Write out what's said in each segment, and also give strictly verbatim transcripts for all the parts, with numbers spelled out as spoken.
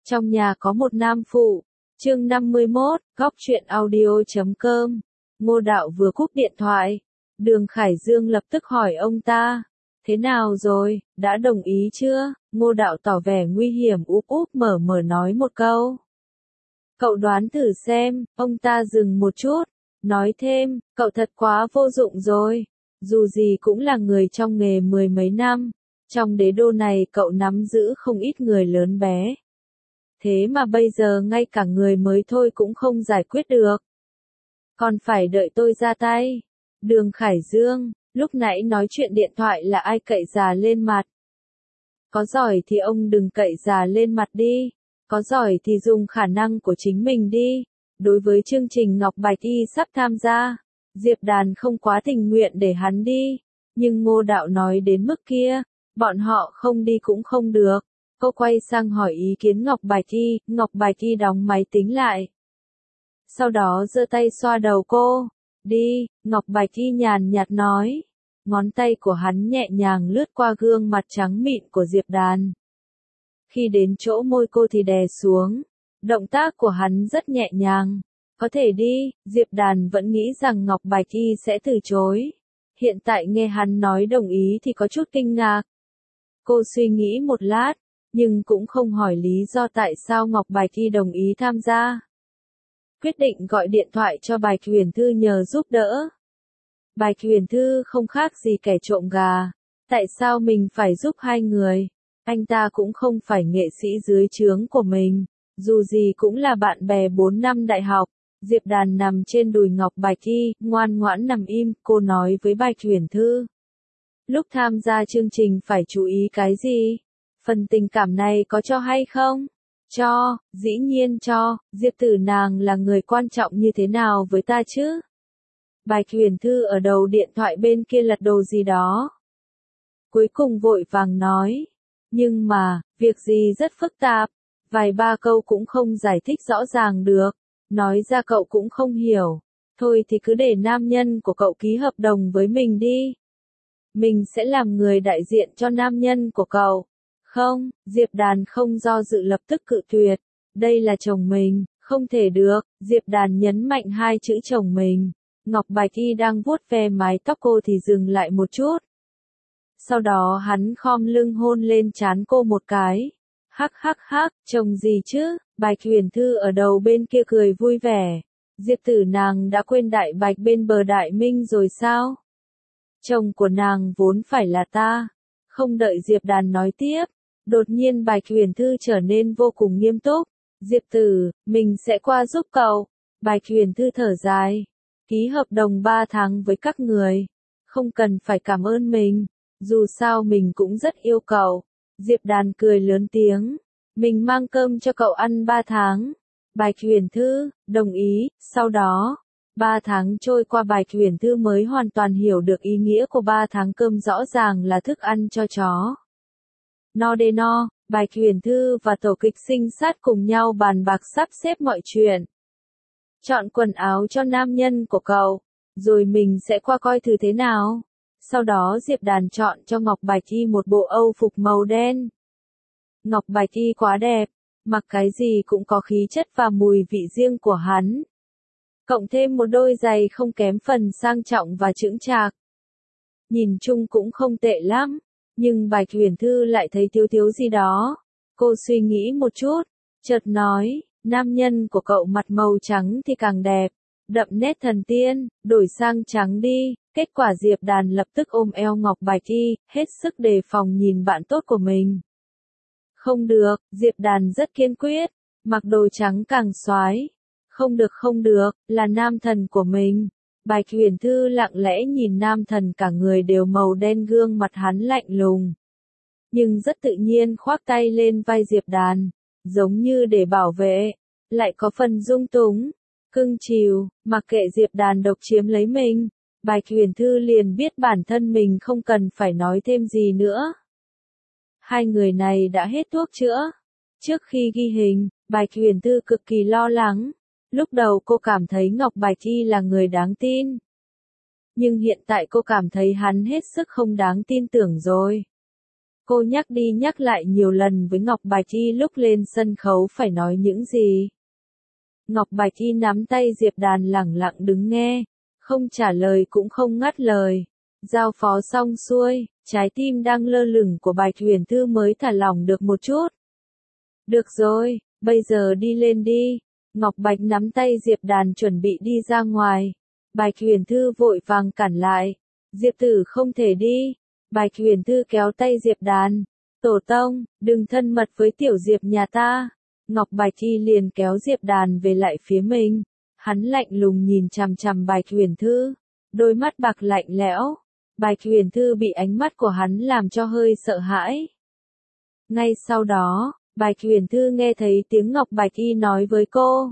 Trong nhà có một nam phụ. Chương năm mươi mốt, góc truyện audio chấm com. Ngô Đạo vừa cúp điện thoại. Đường Khải Dương lập tức hỏi ông ta. Thế nào rồi, đã đồng ý chưa? Ngô Đạo tỏ vẻ nguy hiểm úp úp mở mở nói một câu. Cậu đoán thử xem, ông ta dừng một chút. Nói thêm, cậu thật quá vô dụng rồi. Dù gì cũng là người trong nghề mười mấy năm. Trong đế đô này cậu nắm giữ không ít người lớn bé. Thế mà bây giờ ngay cả người mới thôi cũng không giải quyết được. Còn phải đợi tôi ra tay. Đường Khải Dương, lúc nãy nói chuyện điện thoại là ai cậy già lên mặt. Có giỏi thì ông đừng cậy già lên mặt đi. Có giỏi thì dùng khả năng của chính mình đi. Đối với chương trình Ngọc Bạch Y sắp tham gia, Diệp Đàn không quá tình nguyện để hắn đi. Nhưng Ngô Đạo nói đến mức kia, bọn họ không đi cũng không được. Cô quay sang hỏi ý kiến Ngọc Bạch Y, Ngọc Bạch Y đóng máy tính lại. Sau đó giơ tay xoa đầu cô. Đi, Ngọc Bạch Y nhàn nhạt nói. Ngón tay của hắn nhẹ nhàng lướt qua gương mặt trắng mịn của Diệp Đàn. Khi đến chỗ môi cô thì đè xuống. Động tác của hắn rất nhẹ nhàng. Có thể đi, Diệp Đàn vẫn nghĩ rằng Ngọc Bạch Y sẽ từ chối. Hiện tại nghe hắn nói đồng ý thì có chút kinh ngạc. Cô suy nghĩ một lát, nhưng cũng không hỏi lý do tại sao Ngọc Bạch Y đồng ý tham gia. Quyết định gọi điện thoại cho Bạch Huyền Thư nhờ giúp đỡ. Bạch Huyền Thư không khác gì kẻ trộm gà. Tại sao mình phải giúp hai người? Anh ta cũng không phải nghệ sĩ dưới trướng của mình. Dù gì cũng là bạn bè bốn năm đại học. Diệp Đàn nằm trên đùi Ngọc Bạch Y, ngoan ngoãn nằm im, cô nói với Bạch Huyền Thư. Lúc tham gia chương trình phải chú ý cái gì? Phần tình cảm này có cho hay không? Cho, dĩ nhiên cho, Diệp Tử nàng là người quan trọng như thế nào với ta chứ? Bạch Huyền Thư ở đầu điện thoại bên kia lật đồ gì đó. Cuối cùng vội vàng nói. Nhưng mà, việc gì rất phức tạp. Vài ba câu cũng không giải thích rõ ràng được. Nói ra cậu cũng không hiểu. Thôi thì cứ để nam nhân của cậu ký hợp đồng với mình đi. Mình sẽ làm người đại diện cho nam nhân của cậu. Không, Diệp Đàn không do dự lập tức cự tuyệt. Đây là chồng mình, không thể được. Diệp Đàn nhấn mạnh hai chữ chồng mình. Ngọc Bạch Y đang vuốt ve mái tóc cô thì dừng lại một chút. Sau đó hắn khom lưng hôn lên trán cô một cái. Hắc hắc hắc, chồng gì chứ? Bạch Huyền Thư ở đầu bên kia cười vui vẻ. Diệp Tử nàng đã quên Đại Bạch bên bờ Đại Minh rồi sao? Chồng của nàng vốn phải là ta. Không đợi Diệp Đàn nói tiếp. Đột nhiên Bạch Huyền Thư trở nên vô cùng nghiêm túc. Diệp Tử, mình sẽ qua giúp cậu. Bạch Huyền Thư thở dài. Ký hợp đồng ba tháng với các người. Không cần phải cảm ơn mình. Dù sao mình cũng rất yêu cậu. Diệp Đàn cười lớn tiếng. Mình mang cơm cho cậu ăn ba tháng. Bạch Huyền Thư, đồng ý. Sau đó, ba tháng trôi qua Bạch Huyền Thư mới hoàn toàn hiểu được ý nghĩa của ba tháng cơm rõ ràng là thức ăn cho chó. No đê no, Bạch Huyền Thư và tổ kịch sinh sát cùng nhau bàn bạc sắp xếp mọi chuyện. Chọn quần áo cho nam nhân của cậu, rồi mình sẽ qua coi thử thế nào. Sau đó Diệp Đàn chọn cho Ngọc Bạch Y một bộ âu phục màu đen. Ngọc Bạch Y quá đẹp, mặc cái gì cũng có khí chất và mùi vị riêng của hắn. Cộng thêm một đôi giày không kém phần sang trọng và chững chạc. Nhìn chung cũng không tệ lắm, nhưng Bạch Huyền Thư lại thấy thiếu thiếu gì đó. Cô suy nghĩ một chút, chợt nói, nam nhân của cậu mặt màu trắng thì càng đẹp, đậm nét thần tiên, đổi sang trắng đi. Kết quả Diệp Đàn lập tức ôm eo Ngọc Bạch Y, hết sức đề phòng nhìn bạn tốt của mình. Không được, Diệp Đàn rất kiên quyết, mặc đồ trắng càng xoái. Không được không được, là nam thần của mình. Bạch Huyền Thư lặng lẽ nhìn nam thần cả người đều màu đen, gương mặt hắn lạnh lùng. Nhưng rất tự nhiên khoác tay lên vai Diệp Đàn, giống như để bảo vệ, lại có phần dung túng, cưng chiều, mặc kệ Diệp Đàn độc chiếm lấy mình. Bạch Huyền Thư liền biết bản thân mình không cần phải nói thêm gì nữa. Hai người này đã hết thuốc chữa. Trước khi ghi hình, Bạch Huyền Thư cực kỳ lo lắng. Lúc đầu cô cảm thấy Ngọc Bạch Y là người đáng tin. Nhưng hiện tại cô cảm thấy hắn hết sức không đáng tin tưởng rồi. Cô nhắc đi nhắc lại nhiều lần với Ngọc Bạch Y lúc lên sân khấu phải nói những gì. Ngọc Bạch Y nắm tay Diệp Đàn lẳng lặng đứng nghe, không trả lời cũng không ngắt lời. Giao phó xong xuôi, trái tim đang lơ lửng của Bạch Huyền Thư mới thả lỏng được một chút. Được rồi, bây giờ đi lên đi. Ngọc Bạch nắm tay Diệp Đàn chuẩn bị đi ra ngoài. Bạch Huyền Thư vội vàng cản lại. Diệp tử không thể đi. Bạch Huyền Thư kéo tay Diệp Đàn. Tổ tông, đừng thân mật với tiểu Diệp nhà ta. Ngọc Bạch Y liền kéo Diệp Đàn về lại phía mình. Hắn lạnh lùng nhìn chằm chằm Bạch Huyền Thư. Đôi mắt bạc lạnh lẽo. Bạch Huyền Thư bị ánh mắt của hắn làm cho hơi sợ hãi. Ngay sau đó, Bạch Huyền Thư nghe thấy tiếng Ngọc Bạch Y nói với cô.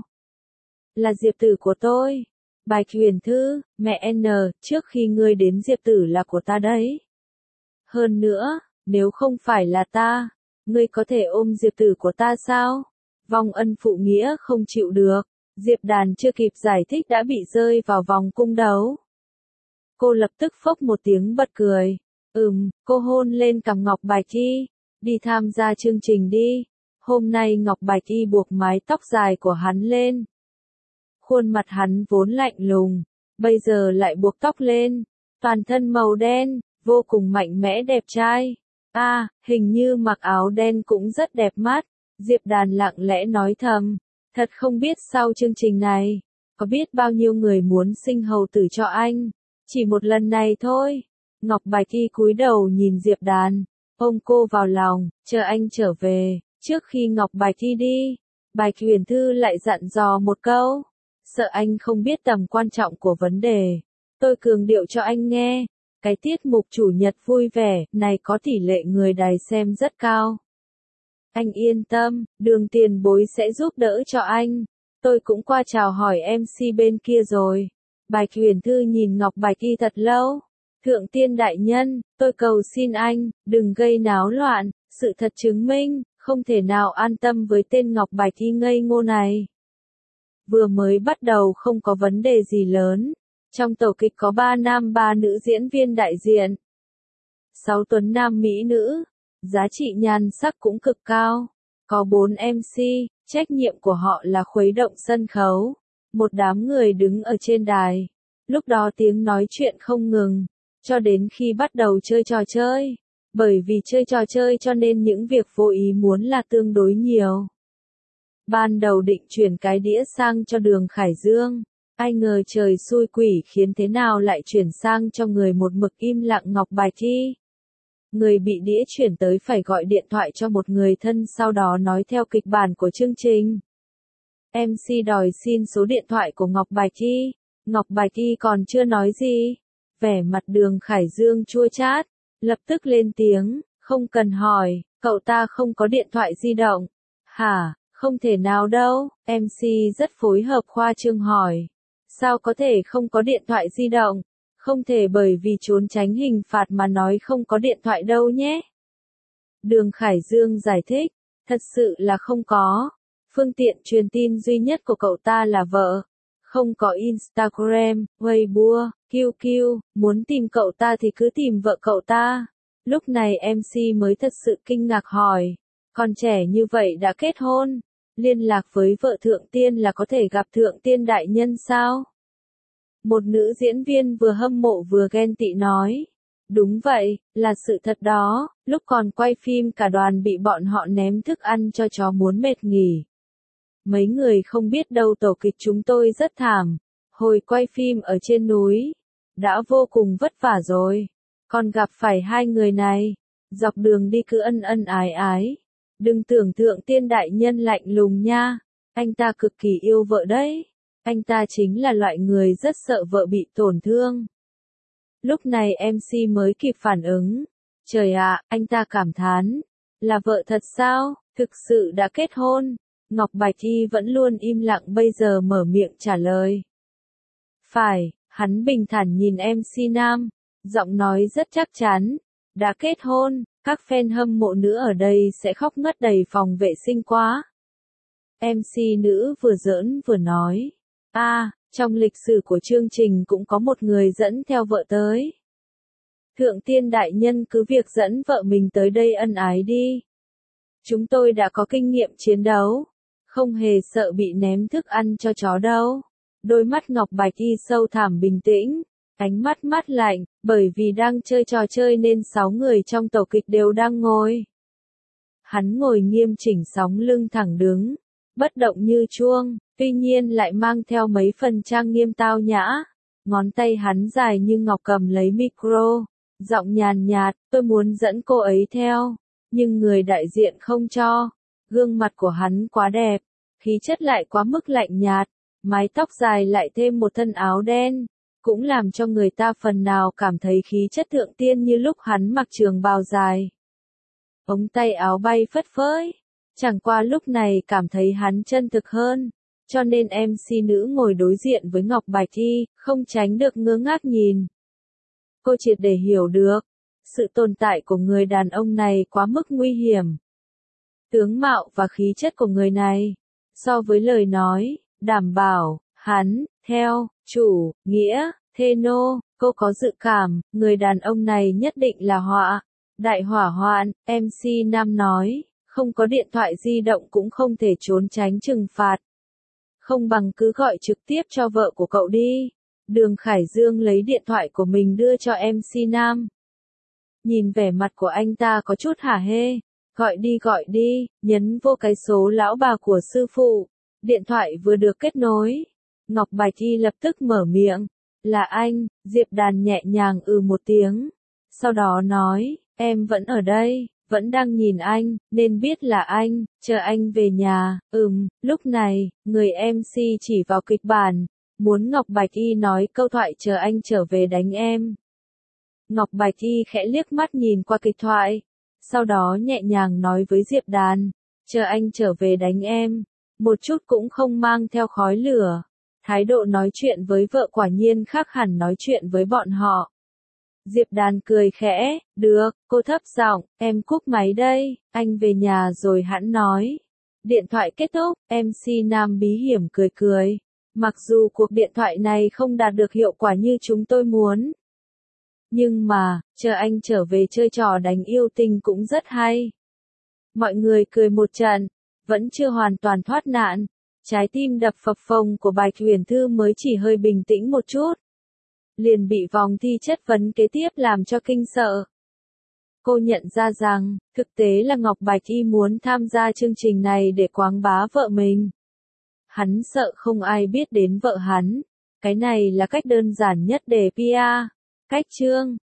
Là Diệp tử của tôi. Bạch Huyền Thư, mẹ N, trước khi ngươi đến Diệp tử là của ta đấy. Hơn nữa, nếu không phải là ta, ngươi có thể ôm Diệp tử của ta sao? Vong ân phụ nghĩa không chịu được. Diệp Đàn chưa kịp giải thích đã bị rơi vào vòng cung đấu. Cô lập tức phốc một tiếng bật cười. Ừm, cô hôn lên cằm Ngọc Bạch Y. Đi tham gia chương trình đi. Hôm nay Ngọc Bạch Y buộc mái tóc dài của hắn lên. Khuôn mặt hắn vốn lạnh lùng, bây giờ lại buộc tóc lên. Toàn thân màu đen, vô cùng mạnh mẽ đẹp trai. A, à, hình như mặc áo đen cũng rất đẹp mắt. Diệp Đàn lặng lẽ nói thầm. Thật không biết sau chương trình này, có biết bao nhiêu người muốn sinh hầu tử cho anh. Chỉ một lần này thôi. Ngọc Bạch Y cúi đầu nhìn Diệp Đàn, ôm cô vào lòng, chờ anh trở về. Trước khi Ngọc Bạch Y đi, Bạch Huyền Thư lại dặn dò một câu. Sợ anh không biết tầm quan trọng của vấn đề. Tôi cường điệu cho anh nghe. Cái tiết mục chủ nhật vui vẻ này có tỷ lệ người đài xem rất cao. Anh yên tâm, Đường tiền bối sẽ giúp đỡ cho anh. Tôi cũng qua chào hỏi em xê bên kia rồi. Bạch Huyền Thư nhìn Ngọc Bạch Y thật lâu. Thượng tiên đại nhân, tôi cầu xin anh, đừng gây náo loạn. Sự thật chứng minh, không thể nào an tâm với tên Ngọc Bạch Y ngây ngô này. Vừa mới bắt đầu không có vấn đề gì lớn. Trong tổ kịch có ba nam ba nữ diễn viên đại diện. Sáu tuấn nam mỹ nữ. Giá trị nhan sắc cũng cực cao. Có bốn em xê, trách nhiệm của họ là khuấy động sân khấu. Một đám người đứng ở trên đài. Lúc đó tiếng nói chuyện không ngừng, cho đến khi bắt đầu chơi trò chơi. Bởi vì chơi trò chơi cho nên những việc vô ý muốn là tương đối nhiều. Ban đầu định chuyển cái đĩa sang cho Đường Khải Dương. Ai ngờ trời xui quỷ khiến thế nào lại chuyển sang cho người một mực im lặng Ngọc Bạch Y. Người bị đĩa chuyển tới phải gọi điện thoại cho một người thân sau đó nói theo kịch bản của chương trình. em xê đòi xin số điện thoại của Ngọc Bạch Y. Ngọc Bạch Y còn chưa nói gì. Vẻ mặt Đường Khải Dương chua chát, lập tức lên tiếng, không cần hỏi, cậu ta không có điện thoại di động. Hả, không thể nào đâu, em xê rất phối hợp khoa trương hỏi. Sao có thể không có điện thoại di động? Không thể bởi vì trốn tránh hình phạt mà nói không có điện thoại đâu nhé. Đường Khải Dương giải thích, thật sự là không có. Phương tiện truyền tin duy nhất của cậu ta là vợ. Không có Instagram, Weibo, quy quy, muốn tìm cậu ta thì cứ tìm vợ cậu ta. Lúc này em xê mới thật sự kinh ngạc hỏi, còn trẻ như vậy đã kết hôn, liên lạc với vợ thượng tiên là có thể gặp thượng tiên đại nhân sao? Một nữ diễn viên vừa hâm mộ vừa ghen tị nói. Đúng vậy, là sự thật đó, lúc còn quay phim cả đoàn bị bọn họ ném thức ăn cho chó muốn mệt nghỉ. Mấy người không biết đâu tổ kịch chúng tôi rất thảm. Hồi quay phim ở trên núi, đã vô cùng vất vả rồi. Còn gặp phải hai người này, dọc đường đi cứ ân ân ái ái. Đừng tưởng thượng tiên đại nhân lạnh lùng nha, anh ta cực kỳ yêu vợ đấy. Anh ta chính là loại người rất sợ vợ bị tổn thương. Lúc này em xê mới kịp phản ứng. Trời ạ, anh ta cảm thán. Là vợ thật sao, thực sự đã kết hôn. Ngọc Bạch Y vẫn luôn im lặng bây giờ mở miệng trả lời. Phải, hắn bình thản nhìn em xê nam, giọng nói rất chắc chắn. Đã kết hôn, các fan hâm mộ nữ ở đây sẽ khóc ngất đầy phòng vệ sinh quá. em xê nữ vừa giỡn vừa nói. A, à, trong lịch sử của chương trình cũng có một người dẫn theo vợ tới. Thượng tiên đại nhân cứ việc dẫn vợ mình tới đây ân ái đi. Chúng tôi đã có kinh nghiệm chiến đấu, không hề sợ bị ném thức ăn cho chó đâu. Đôi mắt Ngọc Bạch Y sâu thẳm bình tĩnh, ánh mắt mát lạnh, bởi vì đang chơi trò chơi nên sáu người trong tổ kịch đều đang ngồi. Hắn ngồi nghiêm chỉnh sóng lưng thẳng đứng, bất động như chuông, tuy nhiên lại mang theo mấy phần trang nghiêm tao nhã. Ngón tay hắn dài như ngọc cầm lấy micro, giọng nhàn nhạt, tôi muốn dẫn cô ấy theo, nhưng người đại diện không cho. Gương mặt của hắn quá đẹp, khí chất lại quá mức lạnh nhạt, mái tóc dài lại thêm một thân áo đen, cũng làm cho người ta phần nào cảm thấy khí chất thượng tiên như lúc hắn mặc trường bào dài. Ống tay áo bay phất phới, chẳng qua lúc này cảm thấy hắn chân thực hơn, cho nên em xê nữ ngồi đối diện với Ngọc Bạch Y, không tránh được ngơ ngác nhìn. Cô triệt để hiểu được, sự tồn tại của người đàn ông này quá mức nguy hiểm. Tướng mạo và khí chất của người này, so với lời nói, đảm bảo, hắn, theo, chủ, nghĩa, thê nô, cô có dự cảm, người đàn ông này nhất định là họa. Đại hỏa hoạn, em xê Nam nói, không có điện thoại di động cũng không thể trốn tránh trừng phạt. Không bằng cứ gọi trực tiếp cho vợ của cậu đi. Đường Khải Dương lấy điện thoại của mình đưa cho em xê Nam. Nhìn vẻ mặt của anh ta có chút hả hê. Gọi đi gọi đi, nhấn vô cái số lão bà của sư phụ. Điện thoại vừa được kết nối. Ngọc Bạch Y lập tức mở miệng. Là anh, Diệp Đàn nhẹ nhàng ừ một tiếng. Sau đó nói, em vẫn ở đây, vẫn đang nhìn anh, nên biết là anh, chờ anh về nhà. Ừm, lúc này, người em xê chỉ vào kịch bản, muốn Ngọc Bạch Y nói câu thoại chờ anh trở về đánh em. Ngọc Bạch Y khẽ liếc mắt nhìn qua kịch thoại, sau đó nhẹ nhàng nói với Diệp Đàn, chờ anh trở về đánh em, một chút cũng không mang theo khói lửa. Thái độ nói chuyện với vợ quả nhiên khác hẳn nói chuyện với bọn họ. Diệp Đàn cười khẽ, được, cô thấp giọng, em cúp máy đây, anh về nhà rồi hẵng nói. Điện thoại kết thúc, em xê Nam bí hiểm cười cười. Mặc dù cuộc điện thoại này không đạt được hiệu quả như chúng tôi muốn. Nhưng mà, chờ anh trở về chơi trò đánh yêu tinh cũng rất hay. Mọi người cười một trận, vẫn chưa hoàn toàn thoát nạn. Trái tim đập phập phồng của Bạch Huyền Thư mới chỉ hơi bình tĩnh một chút. Liền bị vòng thi chất vấn kế tiếp làm cho kinh sợ. Cô nhận ra rằng, thực tế là Ngọc Bạch Y muốn tham gia chương trình này để quảng bá vợ mình. Hắn sợ không ai biết đến vợ hắn. Cái này là cách đơn giản nhất để pê e rờ. Cách chương